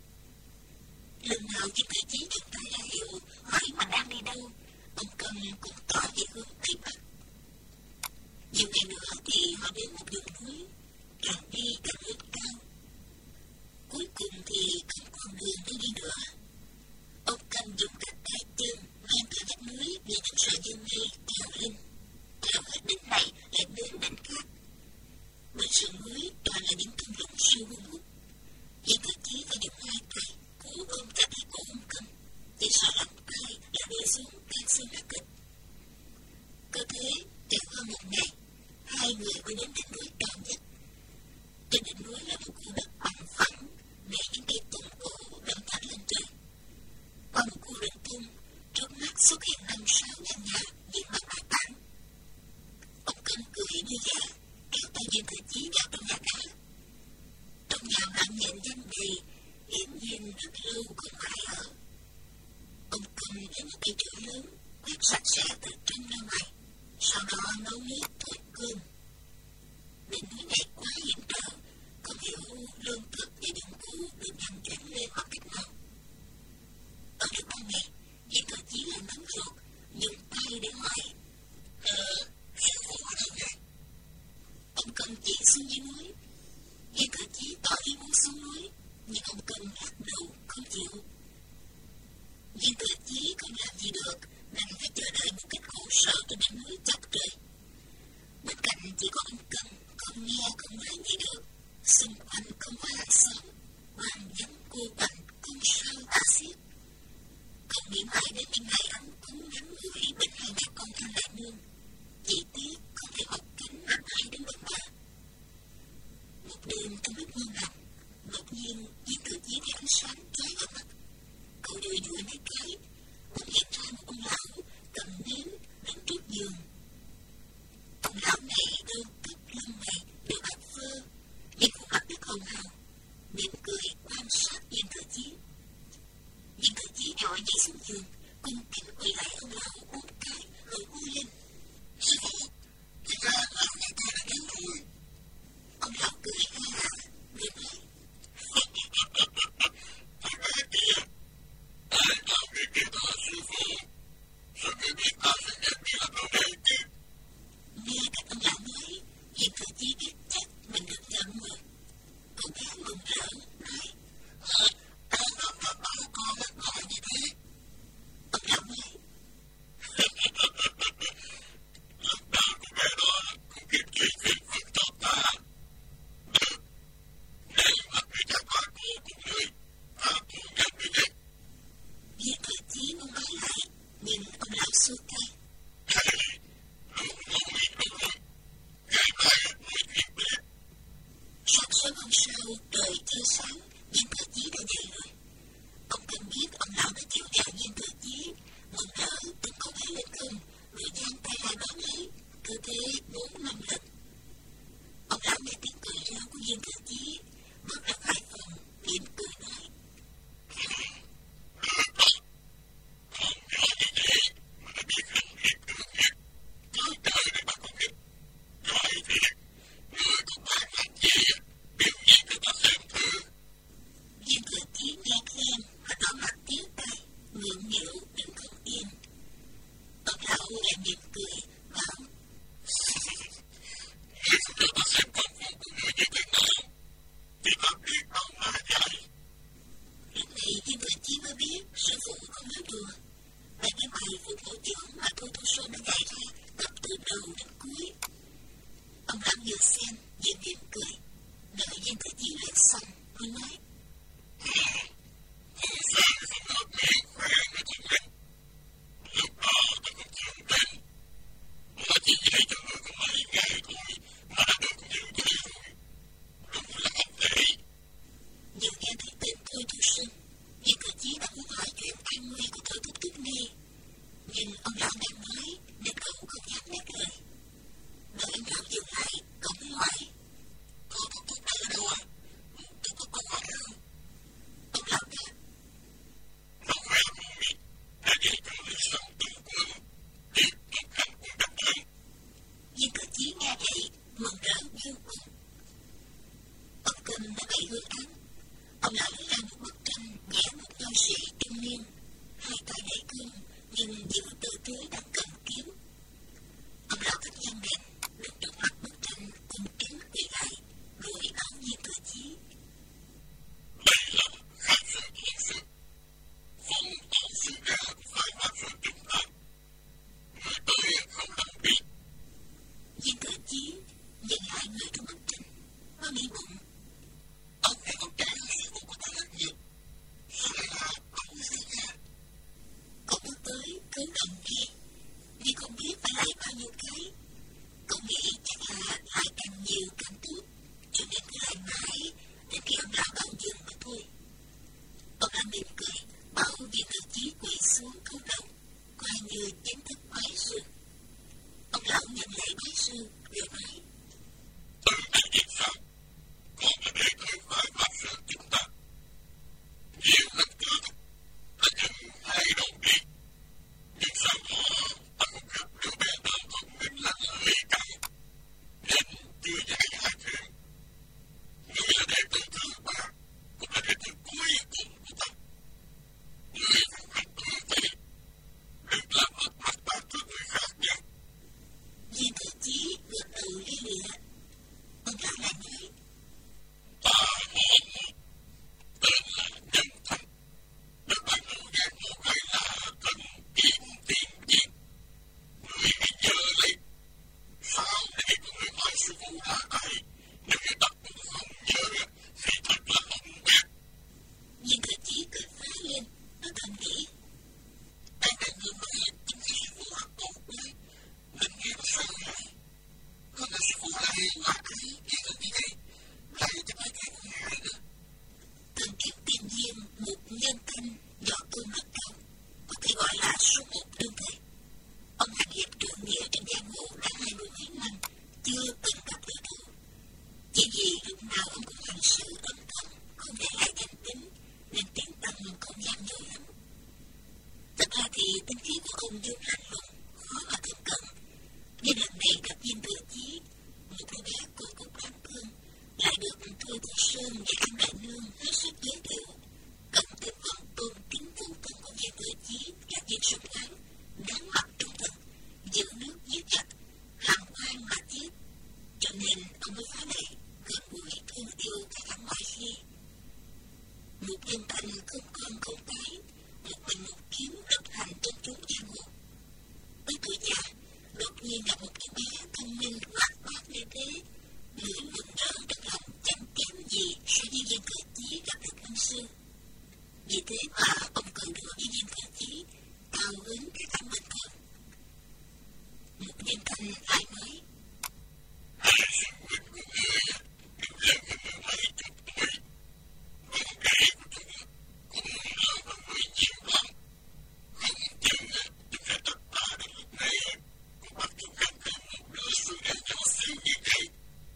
Speaker 1: Lần nào viên thừa chí dùng tay ra hiệu hỏi mình đang đi đâu, ông Cầm cũng tỏ về hướng Tây Bắc. Nhiều ngày nữa thì họ đến một đường núi, càng đi càng lên cao. Cuối cùng thì không còn đường để đi nữa. Ông Cầm dùng cả tay chân men theo vách núi như những sợi dây mây trèo lên, trèo hết đỉnh này lại đến đỉnh khác. Bên sườn núi toàn là những thung lũng siêu hung hút. Viên thừa chí phải dùng 2 tay cố ôm chặt lấy cổ ông Cầm, chỉ sợ lỏng tay là rơi xuống tan xương nát thịt. Cứ thế trải qua một ngày, hai người mới đến đỉnh núi cao nhất. Trên đỉnh núi là một khu đất bằng phẳng, để những cây tùng cổ đâm thẳng lên trời. Qua một khu rừng thung, trước mắt xuất hiện 5-6 nhà diện bằng bát tảng. Ông Cầm cười như già, kéo tay viên thừa chí vào trong nhà đá. Trong nhà mạng nhện danh đầy, yên nhiên rất lâu không ai ở. Ông Cầm đến một cây chổi lớn, quét sạch sẽ từ trong ra ngoài, sau đó nấu nước thổi cơm. Đỉnh núi này quá hiểm trở, không hiểu lương thực và dụng cụ được vận chuyển lên bằng cách nào. Ở được 3 ngày, viên thừa chí lại nóng ruột, dùng tay để hỏi:
Speaker 2: sư phụ ở đâu vậy?
Speaker 1: Ông Cầm chỉ xuống dưới núi. Viên thừa chí tỏ ý muốn xuống núi, nhưng ông Cầm lắc đầu không chịu. Viên thừa chí không làm gì được, đành phải chờ đợi một cách khổ sở trên đỉnh núi chọc trời. Bên cạnh chỉ có ông Cầm, không nghe không nói gì được. Xung quanh không có hàng xóm, hoang vắng cô quạnh, không sao tả xiết. Không nghĩ mãi đến những ngày ấm cúng ngắn ngủi bên 2 mẹ con An Lại Nương, chỉ tiếc không thể học kính nặng ai đến bên bà. Một đêm trong lúc mơ màng, đột nhiên viên thừa chí thấy ánh sáng chói vào mắt. Cậu đưa dụi mấy cái, cũng hiện ra một ông lão cầm nến đứng trước giường. Ông lão này đôi tóc lông mày đều bạc phơ, nhưng khuôn mặt rất hồng hào, mỉm cười quan sát viên thừa chí. Viên thừa chí vội nhảy xuống giường, cung kính quỳ lại ông lão 4 cái rồi hô lên:
Speaker 2: Sư phụ, thì ra lão nhà ta đã đến rồi.
Speaker 1: Ông lão cười ha hả, rồi nói:
Speaker 2: Thằng bé kia, ai nào biết kể ta là sư phụ, sao mới biết ta sẽ nhận đi làm đồ đệ chứ?
Speaker 1: Nghe các ông lão nói, viên thừa chí biết chắc mình được nhầm rồi. Cậu bé lão lấy ra một bức tranh vẽ một nho sĩ trung niên, hai tay đẩy cương nhưng giữ tư thế đang cầm kiếm. Ông lão cách gian đèn đứng trước mặt bức tranh cung kính quỳ lại, rồi bảo Viên Thừa Chí:
Speaker 2: đây là khai sự thiện sự, phong tạo sự ra phải pháp sự chúng ta, người tới không làm biết.
Speaker 1: Viên Thừa Chí nhìn lại người trong bức tranh, nó nghĩ bụng:
Speaker 2: ông này còn trẻ hơn sư phụ của ta rất nhiều, sao lại là ông sư ra?
Speaker 1: Cậu bước tới cứu đồng kia, nhưng không biết phải lấy bao nhiêu cái. Cậu nghĩ chắc là lại càng nhiều càng tốt, cho nên cứ lại mãi đến khi ông lão bảo dừng mà thôi. Ông lão mỉm cười bảo Viên Thừa Chí quỳ xuống cúi đầu, coi như chính thức bái sư. Ông lão nhận lễ bái sư rồi nói:
Speaker 2: từ nay về sau, con là đệ tử phải pháp sự chúng ta. Nhiều năm trước ta chừng hai đầu đi, nhưng sau đó ta cũng gặp đứa bé nào không minh lanh lì cẳng, nên chưa dạy hai thêm. Người là đệ tử thứ ba, cũng là đệ tử cuối cùng của ta. Người phải hành tử tế, đừng làm mất mặt ta trước người khác nha.
Speaker 1: Viên Thừa Chí gật đầu lia lịa. Ông lão lại nói:
Speaker 2: Ta họ một, tên là Nhân Thanh, được ban đầu giang hồ gọi là Thần Kiếm Tiên Viên. Người hãy nhớ lấy, sau này có người hỏi sư phụ là ai, nếu như ta cũng không nhớ thì thật là không biết.
Speaker 1: Viên Thừa Chí cười phá lên, nó thầm nghĩ:
Speaker 2: Cái này người nói chính là sư phụ học tổ quý, nên nghe nó sao lại. Hơn là sư phụ lại là cái gì hơn như thế, lại cho mấy cái người hại nữa.
Speaker 1: Thần Kiếm Tiên Viên một nhân thanh võ công rất cao, có thể gọi là số một đương thời. Ông hành hiệp trượng nghĩa trên giang hồ đã 20 mấy năm, chưa từng gặp đối thủ. Chỉ vì lúc nào ông cũng hành sự âm thầm, không để lại danh tính, nên tiếng tăm không dám nhiều lắm. Thật ra thì tính khí của ông vốn lạnh lùng, khó mà thân cận. Nhưng lần này gặp Viên Thừa Chí, một cô bé cô cúc đáng thương, lại được Thôi Thu Sơn và An Đại Nương hết sức giới thiệu. Cộng thêm vọng tôn kính phụ thân của Viên Thừa Chí là Viên Sùng Áng, đáng mặt trung thần, giữ nước giết giặc, làm oan mà giết. Cho nên ông mới phá lệ, gần gũi thương yêu cả cả mọi khi. Một nhân thanh không con không cái, một mình một kiếm độc hành trên chốn giang hồ. Tới tuổi già, đột nhiên gặp một cái bé thông minh hoạt bát như thế, người mừng rỡ trong lòng chẳng kém gì so với Viên Thừa Chí gặp được năm xưa. Vì thế mà ông cười đùa với Viên Thừa Chí, cao hứng cái cảm bình thường. Một nhân thanh lại nói:
Speaker 2: Hai sư huynh của ngươi đều lớn hơn ngươi mấy chục tuổi, con gái của chúng cũng lớn hơn ngươi nhiều lắm. Không chừng chúng sẽ tập ta đến lúc này cũng bắt chúng gánh thêm một đứa sư đệ nhỏ xíu như vậy.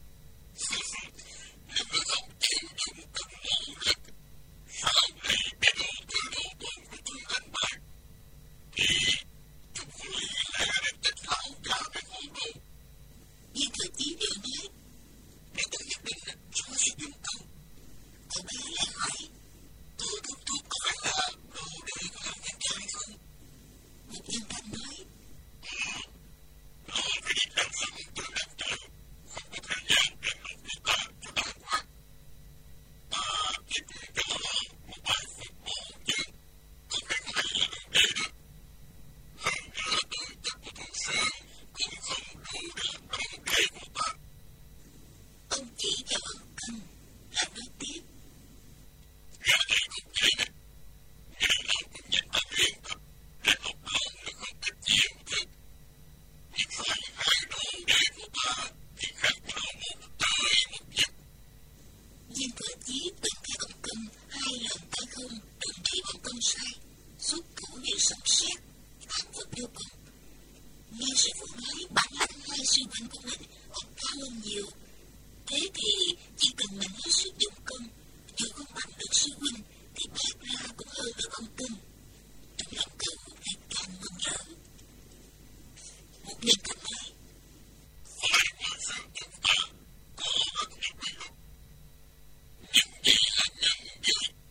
Speaker 2: Nếu ngươi không chịu dùng công mộ lực, sau này bị đồ từ đồ tôn của chúng đánh bại, thì chúng phải lý lẽ để tích lão già về hồn đồ.
Speaker 1: Viên Thừa Chí đều nói:
Speaker 2: Để tôi nhất định xóa sự dùng công.
Speaker 1: Cậu bé lại hỏi:
Speaker 2: Tôi cũng thuộc có phải là đồ đệ của làm nhân trai không?
Speaker 1: Một nhân thanh nói:
Speaker 2: Nó phải đi làm xong từ đám trời, không có thời gian để học với ta cho đàng hoàng. Ta chỉ cũng cho một bài phục bộ chứ, không phải là đồng đệ được. Hơn nữa tư chất của Thu Sơn cũng không đủ để làm đồng đệ của ta.
Speaker 1: Ông chỉ vào ẩn cân, lại nói tiếp:
Speaker 2: Ra đây cũng vậy nè, ngày nào cũng nhìn ta luyện tập, để học lòng được không ít nhiều chứ. Nhưng phải hai đồ đệ của ta thì khác nhau một trời một vực.
Speaker 1: Viên Thừa Chí từng theo ông Cân 2 lần tay không trừng trị bọn công sai, xuất thủ như sấm sét, thắng phục vô cùng. Nghe sư phụ nói bản lãnh hai sư huynh của mình còn cao hơn nhiều, thế thì chỉ cần mình hết sức dụng công, dù không bằng được sư huynh thì bác ra cũng hơn được ông Cân. Trong lòng cậu lại càng mừng rỡ. Một nhân thanh nói:
Speaker 2: Phải qua sự chúng ta có rất nhiều bí lục, nhưng chỉ là nhân giới.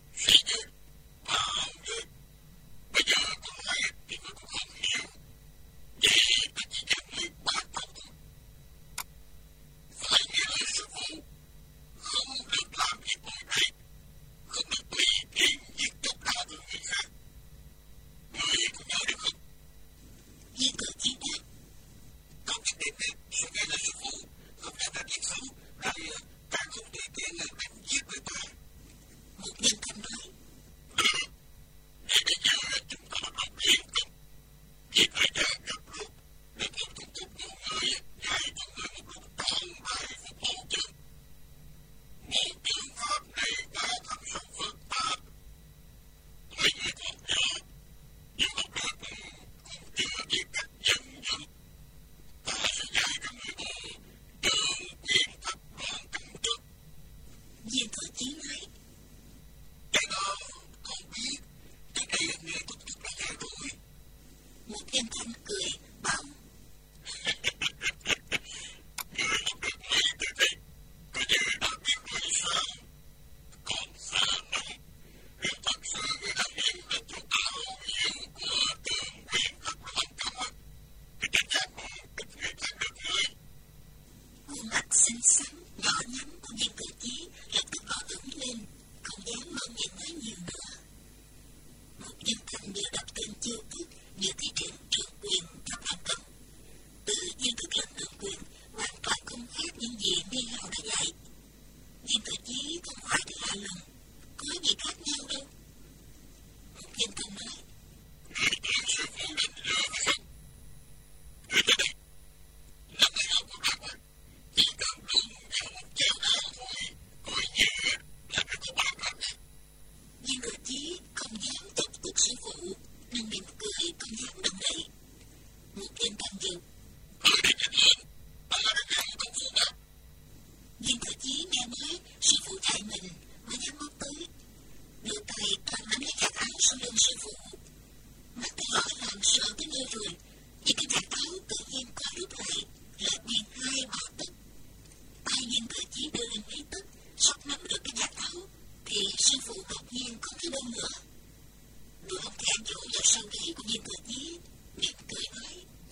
Speaker 1: sau lưng sư phụ. Mặt thầy hỏi làm sợ tới nơi rồi, nhưng cái giặt áo tự nhiên có lúc lại lệch nghiêng hai bỏ tấc. Tay nhìn Cờ Chí đưa lên mấy tấc, sắp nắm được cái giặt áo, thì sư phụ đột nhiên không thấy đâu nữa. Đùa ông thèm dỗ vào sau gáy của Viên Cờ Chí, miệng cười nói.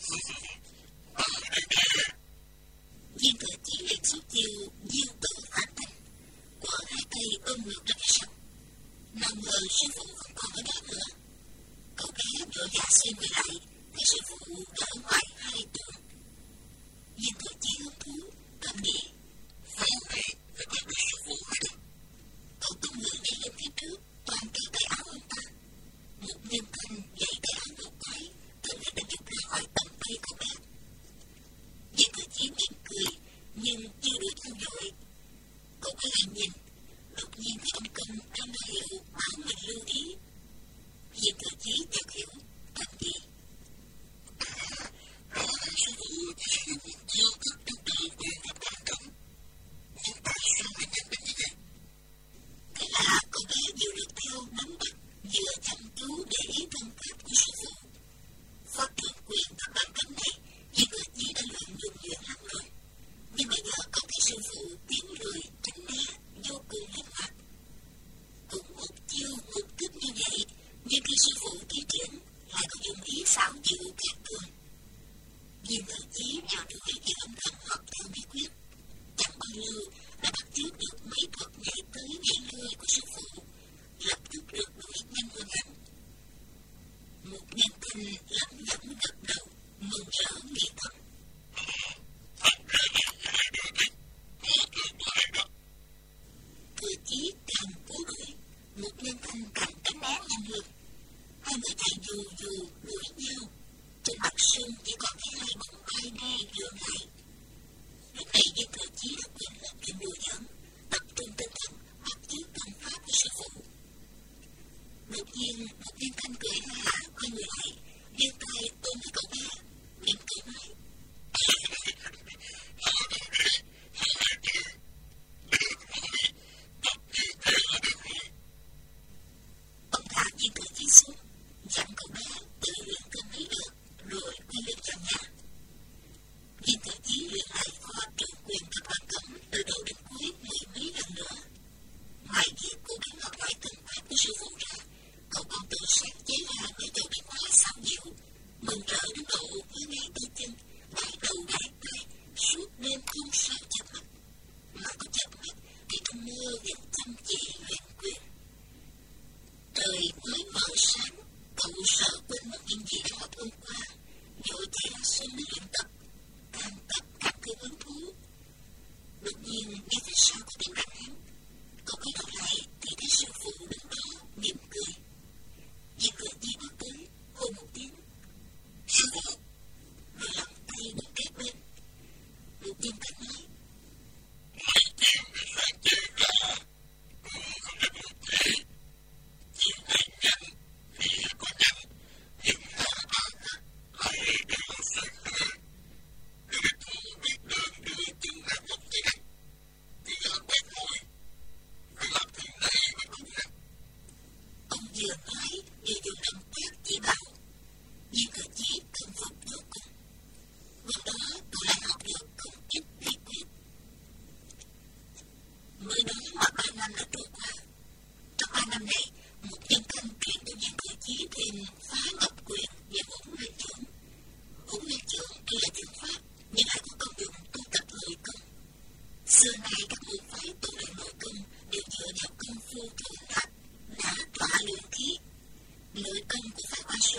Speaker 1: Viên Cờ Chí liền xuất chiêu diêu tử phản thành, quở hai tay ôm ngược ra phía sau. Nào ngờ sư phụ không còn ở đó nữa. Cậu bé vội vã xoay người lại, thấy sư phụ đã ở ngoài 2 tuần. Viên Cờ Chí hứng thú, cầm đi. Phải vậy, phải có được sư phụ mới được. Cậu tung người nhảy lên phía trước, toàn kéo tay áo ông ta. Một nhân thanh dãy tay áo một cái, tự nhiên đã chụp ra khỏi tầm tay cậu bé. Viên Cờ Chí mỉm cười, nhưng chưa đuổi theo dội. Cậu quay lại nhìn, đột nhiên thấy ông Công trong ra hiệu bảo mình lưu ý. Viên Cờ Chí chợt hiểu, làm gì? Đó là sư phụ chỉ sử dụng chiêu thức trong tự quyền và quan trọng. Nhưng tại sao lại nhanh đến như vậy? Thế là cậu bé vừa được theo nắm bắt, vừa chăm chú để ý thân pháp của sư phụ. Phát trưởng quyền và quan trọng này, Viên Cờ Chí đã luyện nhuần nhuyễn lắm rồi. Nhưng bây giờ cậu thấy sư phụ tiến lùi, tránh né, vô cùng linh hoạt. Cũng một chiêu một thức như vậy, nhưng khi sư phụ thi triển, lại có dùng ý xảo diệu khác thường. Viên Cờ Chí vào đuổi thì âm thầm học theo bí quyết. Chẳng bao lâu đã bắt chước được mấy thuật nhảy tới nhảy lui của sư phụ, lập tức được đuổi nhanh hơn hẳn. Một nhân thanh lẩm nhẩm gật đầu, mừng rỡ nghĩ thầm.
Speaker 2: Thật ra là hai đứa thích, có tương lai đó.
Speaker 1: Cờ Chí càng cố đuổi, một nhân thanh càng tránh né nhanh hơn. Hai người chạy dù dù đuổi nhau, trên mặt sông chỉ còn thấy hai bóng bay đi lượn lại. Lúc này Viên Cờ Chí đã quên hết chuyện đùa giỡn, tập trung tinh thần bắt chước thân pháp của sư phụ. Đột nhiên một nhân thanh cười ha hả quay người lại, giơ tay ôm lấy cậu bé, miệng cười nói. Ông thả Viên Cờ Chí xuống, dặn cậu bé tự luyện thêm mấy lượt, rồi quay lưng vào nhà. Viên Cờ Chí luyện lại kho trưởng quyền và quan cẩm từ đầu đến cuối 10 mấy lần nữa. Ngoài việc cố gắng học lại thân pháp của sư phụ ra, cậu còn tự sáng chế ra mấy trò biến hóa xảo diệu, mừng rỡ đến độ với ngay tay chân, đại đầu đại tay, suốt đêm không sao chợp mắt. Mà có chợp mắt thì trong mơ vẫn chăm chỉ luyện quyền. Trời mới mở sáng, cậu sợ quên mất những gì đã học hôm qua, vội chạy ra sân để luyện tập, càng tập càng thêm hứng thú. Đột nhiên nghe phía sau có tiếng rặn hắn, cậu quay đầu lại thì thấy sư phụ đứng đó mỉm cười. Viên Cờ Chí bước tới, hô một tiếng, sư phụ, rồi lòng tay đứng kế bên. Đột nhiên cậu nói,
Speaker 2: Mấy chiêu người sáng chế ra, không được một thế. Chiêu này nhanh thì có nhanh, nhưng hạ bản lại đều sơ hở. Người thủ biết đường đưa chân ra một tay đánh, thì quét môi, phải làm thế này mới đúng nè.
Speaker 1: ông vừa nói vừa dùng động tác chỉ bảo. Viên Cờ Chí cần phục vô cùng. Lúc đó cậu lại học được không ít bí quyết. Mới đó mà 3 năm đã trôi qua. Trong 3 năm này, một nhân thanh truyền cho Viên Cờ Chí thêm phá ngọc quyền và hỗn nguyên chưởng. Hỗn nguyên chưởng tuy là tiếng pháp, nhưng lại có công dụng tu tập nội công. Xưa nay các môn phái tu luyện nội công đều dựa vào công phu thuần nạp, đã tỏa luyện khí. Nội công của phái Hoa Sơn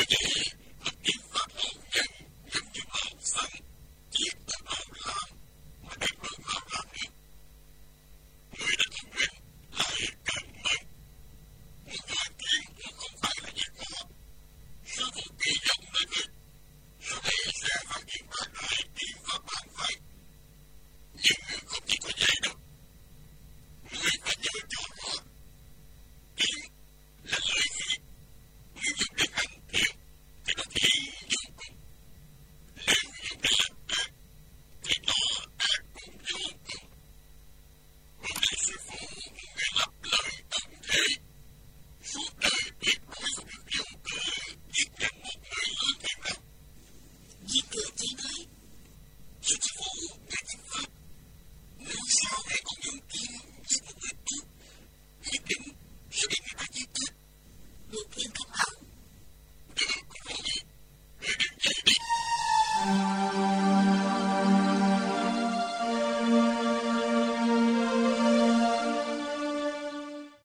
Speaker 2: chị